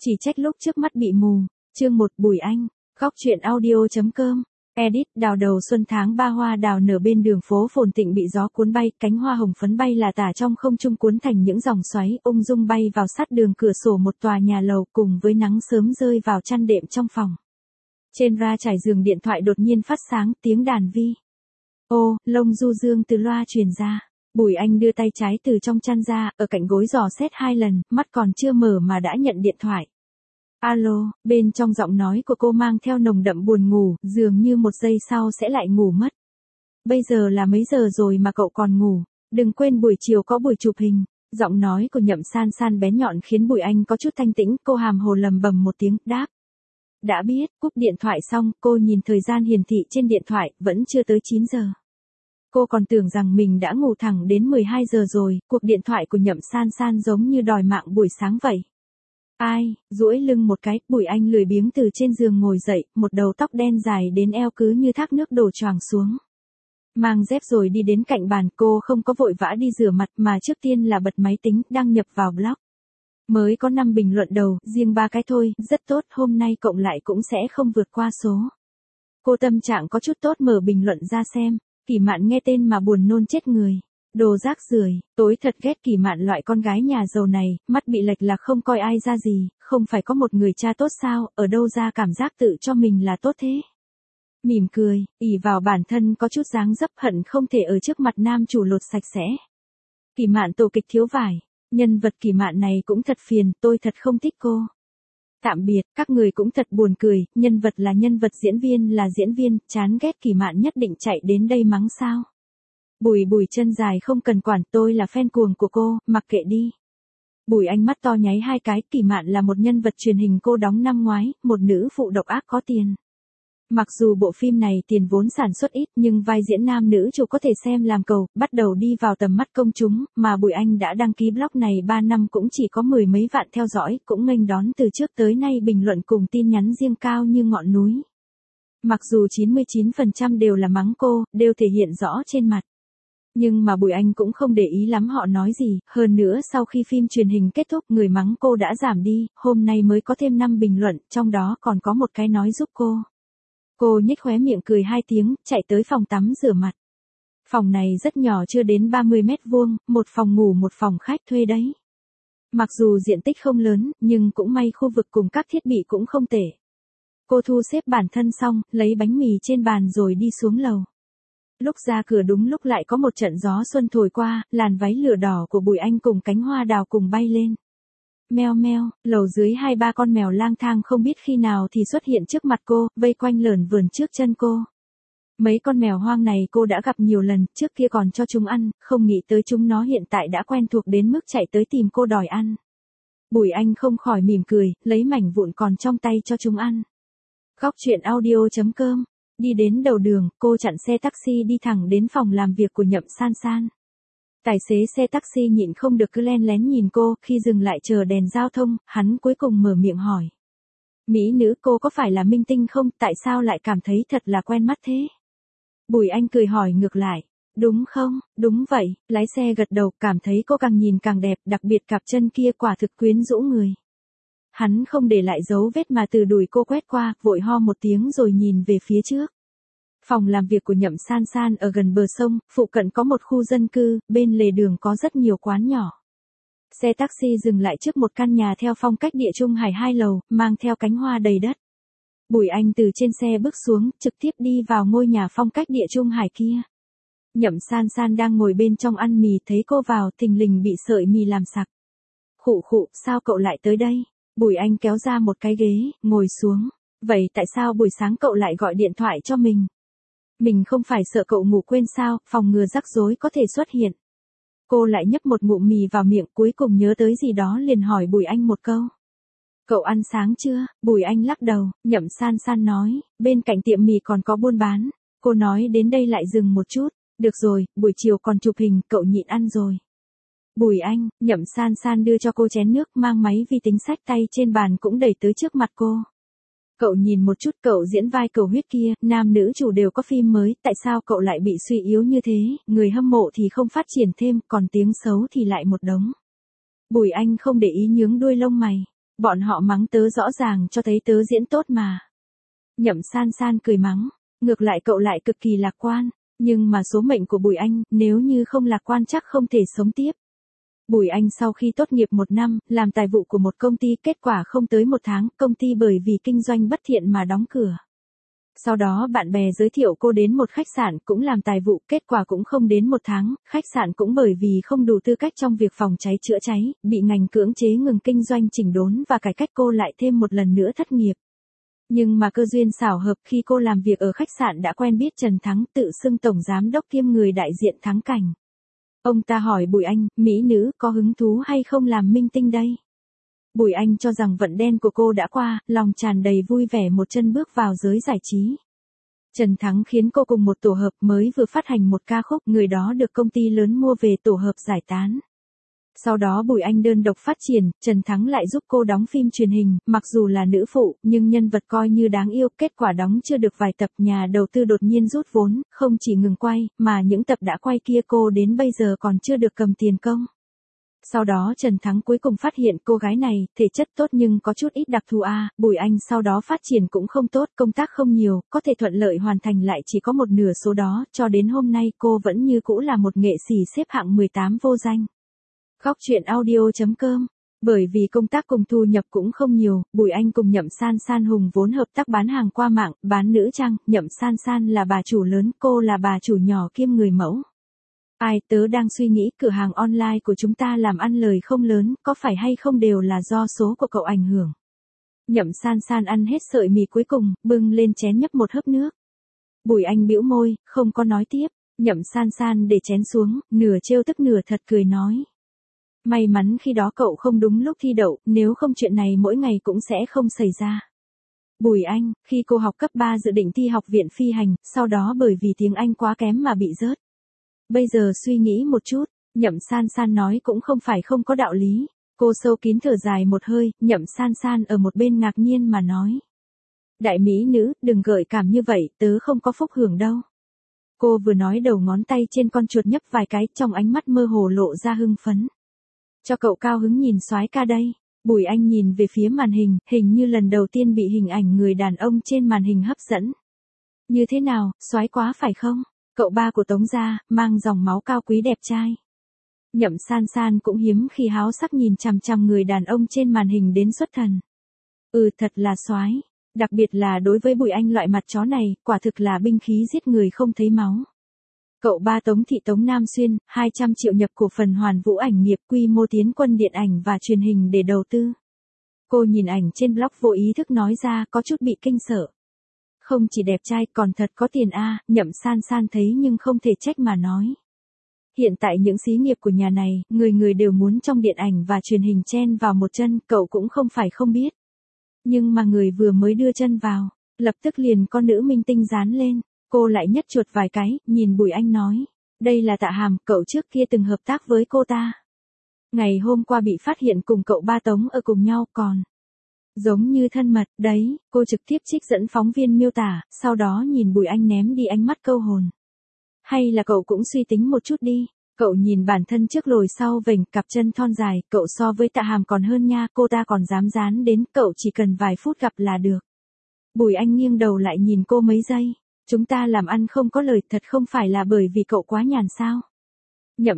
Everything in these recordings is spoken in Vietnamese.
Chỉ trách lúc trước mắt bị mù. Chương 1 Bùi Anh. Góc truyện audio.com. Edit. Đào đầu xuân tháng 3 hoa đào nở bên đường phố phồn tịnh bị gió cuốn bay, cánh hoa hồng phấn bay là tả trong không trung cuốn thành những dòng xoáy ung dung bay vào sát đường cửa sổ một tòa nhà lầu cùng với nắng sớm rơi vào chăn đệm trong phòng. Trên ra trải giường điện thoại đột nhiên phát sáng tiếng đàn vi. Ô, lông du dương từ loa truyền ra. Bùi Anh đưa tay trái từ trong chăn ra, ở cạnh gối dò xét 2 lần, mắt còn chưa mở mà đã nhận điện thoại. Alo, bên trong giọng nói của cô mang theo nồng đậm buồn ngủ, dường như một giây sau sẽ lại ngủ mất. Bây giờ là mấy giờ rồi mà cậu còn ngủ, đừng quên buổi chiều có buổi chụp hình. Giọng nói của Nhậm San San bén nhọn khiến Bùi Anh có chút thanh tĩnh, cô hàm hồ lầm bầm một tiếng, đáp. Đã biết, cúp điện thoại xong, cô nhìn thời gian hiển thị trên điện thoại, vẫn chưa tới 9 giờ. Cô còn tưởng rằng mình đã ngủ thẳng đến 12 giờ rồi, cuộc điện thoại của Nhậm San San giống như đòi mạng buổi sáng vậy. Ai, duỗi lưng một cái, Bùi Anh lười biếng từ trên giường ngồi dậy, một đầu tóc đen dài đến eo cứ như thác nước đổ choàng xuống. Mang dép rồi đi đến cạnh bàn, cô không có vội vã đi rửa mặt mà trước tiên là bật máy tính, đăng nhập vào blog. Mới có 5 bình luận đầu, riêng 3 cái thôi, rất tốt, hôm nay cộng lại cũng sẽ không vượt qua số. Cô tâm trạng có chút tốt mở bình luận ra xem. Kỳ Mạn nghe tên mà buồn nôn chết người. Đồ rác rưởi, tối thật ghét Kỳ Mạn loại con gái nhà giàu này, mắt bị lệch là không coi ai ra gì, không phải có một người cha tốt sao, ở đâu ra cảm giác tự cho mình là tốt thế. Mỉm cười, ỷ vào bản thân có chút dáng dấp hận không thể ở trước mặt nam chủ lột sạch sẽ. Kỳ Mạn tổ kịch thiếu vải, nhân vật Kỳ Mạn này cũng thật phiền, tôi thật không thích cô. Tạm biệt, các người cũng thật buồn cười, nhân vật là nhân vật, diễn viên là diễn viên, chán ghét Kỳ Mạn nhất định chạy đến đây mắng sao. Bùi chân dài không cần quản, tôi là fan cuồng của cô, mặc kệ đi. Bùi Anh mắt to nháy 2 cái, Kỳ Mạn là một nhân vật truyền hình cô đóng năm ngoái, một nữ phụ độc ác có tiền. Mặc dù bộ phim này tiền vốn sản xuất ít nhưng vai diễn nam nữ chủ có thể xem làm cầu, bắt đầu đi vào tầm mắt công chúng, mà Bùi Anh đã đăng ký blog này 3 năm cũng chỉ có 10 mấy vạn theo dõi, cũng nghênh đón từ trước tới nay bình luận cùng tin nhắn riêng cao như ngọn núi. Mặc dù 99% đều là mắng cô, đều thể hiện rõ trên mặt. Nhưng mà Bùi Anh cũng không để ý lắm họ nói gì, hơn nữa sau khi phim truyền hình kết thúc người mắng cô đã giảm đi, hôm nay mới có thêm 5 bình luận, trong đó còn có một cái nói giúp cô. Cô nhếch khóe miệng cười 2 tiếng, chạy tới phòng tắm rửa mặt. Phòng này rất nhỏ, chưa đến 30 mét vuông, một phòng ngủ một phòng khách thuê đấy. Mặc dù diện tích không lớn, nhưng cũng may khu vực cùng các thiết bị cũng không tệ. Cô thu xếp bản thân xong, lấy bánh mì trên bàn rồi đi xuống lầu. Lúc ra cửa đúng lúc lại có một trận gió xuân thổi qua, làn váy lửa đỏ của Bùi Anh cùng cánh hoa đào cùng bay lên. Meo meo, lầu dưới 2-3 con mèo lang thang không biết khi nào thì xuất hiện trước mặt cô, vây quanh lởn vởn trước chân cô. Mấy con mèo hoang này cô đã gặp nhiều lần, trước kia còn cho chúng ăn, không nghĩ tới chúng nó hiện tại đã quen thuộc đến mức chạy tới tìm cô đòi ăn. Bùi Anh không khỏi mỉm cười, lấy mảnh vụn còn trong tay cho chúng ăn. Góc truyện audio.com. Đi đến đầu đường, cô chặn xe taxi đi thẳng đến phòng làm việc của Nhậm San San. Tài xế xe taxi nhịn không được cứ len lén nhìn cô, khi dừng lại chờ đèn giao thông, hắn cuối cùng mở miệng hỏi. Mỹ nữ, cô có phải là minh tinh không, tại sao lại cảm thấy thật là quen mắt thế? Bùi Anh cười hỏi ngược lại. Đúng không, đúng vậy, lái xe gật đầu, cảm thấy cô càng nhìn càng đẹp, đặc biệt cặp chân kia quả thực quyến rũ người. Hắn không để lại dấu vết mà từ đùi cô quét qua, vội ho một tiếng rồi nhìn về phía trước. Phòng làm việc của Nhậm San San ở gần bờ sông, phụ cận có một khu dân cư, bên lề đường có rất nhiều quán nhỏ. Xe taxi dừng lại trước một căn nhà theo phong cách địa trung hải 2 lầu, mang theo cánh hoa đầy đất. Bùi Anh từ trên xe bước xuống, trực tiếp đi vào ngôi nhà phong cách địa trung hải kia. Nhậm San San đang ngồi bên trong ăn mì, thấy cô vào, thình lình bị sợi mì làm sặc. Khụ, sao cậu lại tới đây? Bùi Anh kéo ra một cái ghế, ngồi xuống. Vậy tại sao buổi sáng cậu lại gọi điện thoại cho mình? Mình không phải sợ cậu ngủ quên sao, phòng ngừa rắc rối có thể xuất hiện. Cô lại nhấp một ngụm mì vào miệng, cuối cùng nhớ tới gì đó liền hỏi Bùi Anh một câu. Cậu ăn sáng chưa? Bùi Anh lắc đầu, Nhậm San San nói, bên cạnh tiệm mì còn có buôn bán. Cô nói đến đây lại dừng một chút. Được rồi, buổi chiều còn chụp hình, cậu nhịn ăn rồi. Bùi Anh, Nhậm San San đưa cho cô chén nước, mang máy vi tính xách tay trên bàn cũng đẩy tới trước mặt cô. Cậu nhìn một chút, cậu diễn vai cầu huyết kia, nam nữ chủ đều có phim mới, tại sao cậu lại bị suy yếu như thế, người hâm mộ thì không phát triển thêm, còn tiếng xấu thì lại một đống. Bùi Anh không để ý nhướng đuôi lông mày. Bọn họ mắng tớ rõ ràng cho thấy tớ diễn tốt mà. Nhậm San San cười mắng, ngược lại cậu lại cực kỳ lạc quan, nhưng mà số mệnh của Bùi Anh, nếu như không lạc quan chắc không thể sống tiếp. Bùi Anh sau khi tốt nghiệp 1 năm, làm tài vụ của một công ty, kết quả không tới 1 tháng, công ty bởi vì kinh doanh bất thiện mà đóng cửa. Sau đó bạn bè giới thiệu cô đến một khách sạn cũng làm tài vụ, kết quả cũng không đến 1 tháng, khách sạn cũng bởi vì không đủ tư cách trong việc phòng cháy chữa cháy, bị ngành cưỡng chế ngừng kinh doanh chỉnh đốn và cải cách, cô lại thêm một lần nữa thất nghiệp. Nhưng mà cơ duyên xảo hợp, khi cô làm việc ở khách sạn đã quen biết Trần Thắng, tự xưng tổng giám đốc kiêm người đại diện Thắng Cảnh. Ông ta hỏi Bùi Anh, mỹ nữ có hứng thú hay không làm minh tinh đây? Bùi Anh cho rằng vận đen của cô đã qua, lòng tràn đầy vui vẻ một chân bước vào giới giải trí. Trần Thắng khiến cô cùng một tổ hợp mới vừa phát hành một ca khúc, người đó được công ty lớn mua về tổ hợp giải tán. Sau đó Bùi Anh đơn độc phát triển, Trần Thắng lại giúp cô đóng phim truyền hình, mặc dù là nữ phụ, nhưng nhân vật coi như đáng yêu, kết quả đóng chưa được vài tập nhà đầu tư đột nhiên rút vốn, không chỉ ngừng quay, mà những tập đã quay kia cô đến bây giờ còn chưa được cầm tiền công. Sau đó Trần Thắng cuối cùng phát hiện cô gái này, thể chất tốt nhưng có chút ít đặc thù Bùi Anh sau đó phát triển cũng không tốt, công tác không nhiều, có thể thuận lợi hoàn thành lại chỉ có một nửa số đó, cho đến hôm nay cô vẫn như cũ là một nghệ sĩ xếp hạng 18 vô danh. Góc truyện audio.com. Bởi vì công tác cùng thu nhập cũng không nhiều, Bùi Anh cùng Nhậm San San hùng vốn hợp tác bán hàng qua mạng, bán nữ trang, Nhậm San San là bà chủ lớn, cô là bà chủ nhỏ kiêm người mẫu. Tớ đang suy nghĩ cửa hàng online của chúng ta làm ăn lời không lớn, có phải hay không đều là do số của cậu ảnh hưởng. Nhậm San San ăn hết sợi mì cuối cùng, bưng lên chén nhấp một hớp nước. Bùi Anh bĩu môi, không có nói tiếp, Nhậm San San để chén xuống, nửa trêu tức nửa thật cười nói. May mắn khi đó cậu không đúng lúc thi đậu, nếu không chuyện này mỗi ngày cũng sẽ không xảy ra. Bùi Anh, khi cô học cấp 3 dự định thi học viện phi hành, sau đó bởi vì tiếng Anh quá kém mà bị rớt. Bây giờ suy nghĩ một chút, Nhậm San San nói cũng không phải không có đạo lý. Cô sâu kín thở dài một hơi, Nhậm San San ở một bên ngạc nhiên mà nói. Đại mỹ nữ, đừng gợi cảm như vậy, tớ không có phúc hưởng đâu. Cô vừa nói đầu ngón tay trên con chuột nhấp vài cái, trong ánh mắt mơ hồ lộ ra hưng phấn. Cho cậu cao hứng nhìn soái ca đây. Bùi Anh nhìn về phía màn hình, hình như lần đầu tiên bị hình ảnh người đàn ông trên màn hình hấp dẫn. Như thế nào, soái quá phải không? Cậu ba của Tống gia, mang dòng máu cao quý đẹp trai. Nhậm San San cũng hiếm khi háo sắc nhìn chằm chằm người đàn ông trên màn hình đến xuất thần. Thật là soái, đặc biệt là đối với Bùi Anh loại mặt chó này, quả thực là binh khí giết người không thấy máu. Cậu ba Tống thị Tống Nam Xuyên, 200 triệu nhập cổ phần Hoàn Vũ ảnh nghiệp, quy mô tiến quân điện ảnh và truyền hình để đầu tư. Cô nhìn ảnh trên blog vô ý thức nói ra, có chút bị kinh sợ. Không chỉ đẹp trai còn thật có tiền Nhậm San San thấy nhưng không thể trách mà nói. Hiện tại những xí nghiệp của nhà này, người người đều muốn trong điện ảnh và truyền hình chen vào một chân, cậu cũng không phải không biết. Nhưng mà người vừa mới đưa chân vào, lập tức liền có nữ minh tinh dán lên, cô lại nhấc chuột vài cái, nhìn Bùi Anh nói. Đây là Tạ Hàm, cậu trước kia từng hợp tác với cô ta. Ngày hôm qua bị phát hiện cùng cậu ba Tống ở cùng nhau còn. Giống như thân mật, đấy, cô trực tiếp trích dẫn phóng viên miêu tả, sau đó nhìn Bùi Anh ném đi ánh mắt câu hồn. Hay là cậu cũng suy tính một chút đi, cậu nhìn bản thân trước lồi sau vểnh, cặp chân thon dài, cậu so với Tạ Hàm còn hơn nha, cô ta còn dám dán đến, cậu chỉ cần vài phút gặp là được. Bùi Anh nghiêng đầu lại nhìn cô mấy giây, chúng ta làm ăn không có lời, thật không phải là bởi vì cậu quá nhàn sao? Nhậm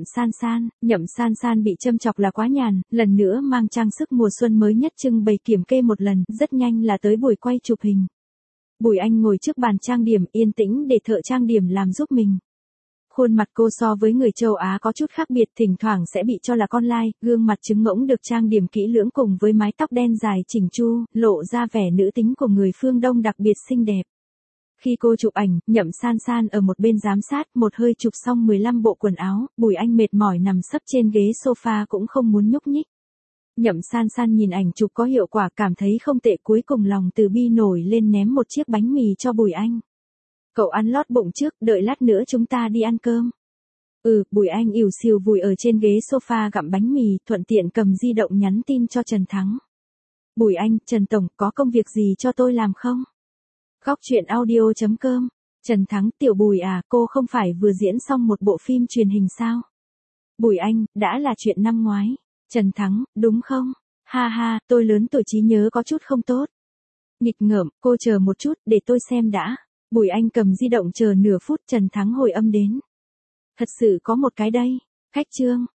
San San bị châm chọc là quá nhàn, lần nữa mang trang sức mùa xuân mới nhất trưng bày kiểm kê một lần, rất nhanh là tới buổi quay chụp hình. Bùi Anh ngồi trước bàn trang điểm, yên tĩnh để thợ trang điểm làm giúp mình. Khuôn mặt cô so với người châu Á có chút khác biệt, thỉnh thoảng sẽ bị cho là con lai, gương mặt trứng ngỗng được trang điểm kỹ lưỡng cùng với mái tóc đen dài chỉnh chu, lộ ra vẻ nữ tính của người phương Đông đặc biệt xinh đẹp. Khi cô chụp ảnh, Nhậm San San ở một bên giám sát, một hơi chụp xong 15 bộ quần áo, Bùi Anh mệt mỏi nằm sấp trên ghế sofa cũng không muốn nhúc nhích. Nhậm San San nhìn ảnh chụp có hiệu quả, cảm thấy không tệ, cuối cùng lòng từ bi nổi lên ném một chiếc bánh mì cho Bùi Anh. Cậu ăn lót bụng trước, đợi lát nữa chúng ta đi ăn cơm. Bùi Anh ỉu xìu vùi ở trên ghế sofa gặm bánh mì, thuận tiện cầm di động nhắn tin cho Trần Thắng. Bùi Anh, Trần Tổng, có công việc gì cho tôi làm không? Góc truyện audio.com. Trần Thắng, tiểu Bùi cô không phải vừa diễn xong một bộ phim truyền hình sao? Bùi Anh, đã là chuyện năm ngoái. Trần Thắng, đúng không? Ha ha, tôi lớn tuổi trí nhớ có chút không tốt. Nghịch ngợm, cô chờ một chút, để tôi xem đã. Bùi Anh cầm di động chờ nửa phút, Trần Thắng hồi âm đến. Thật sự có một cái đây. Khách Trương,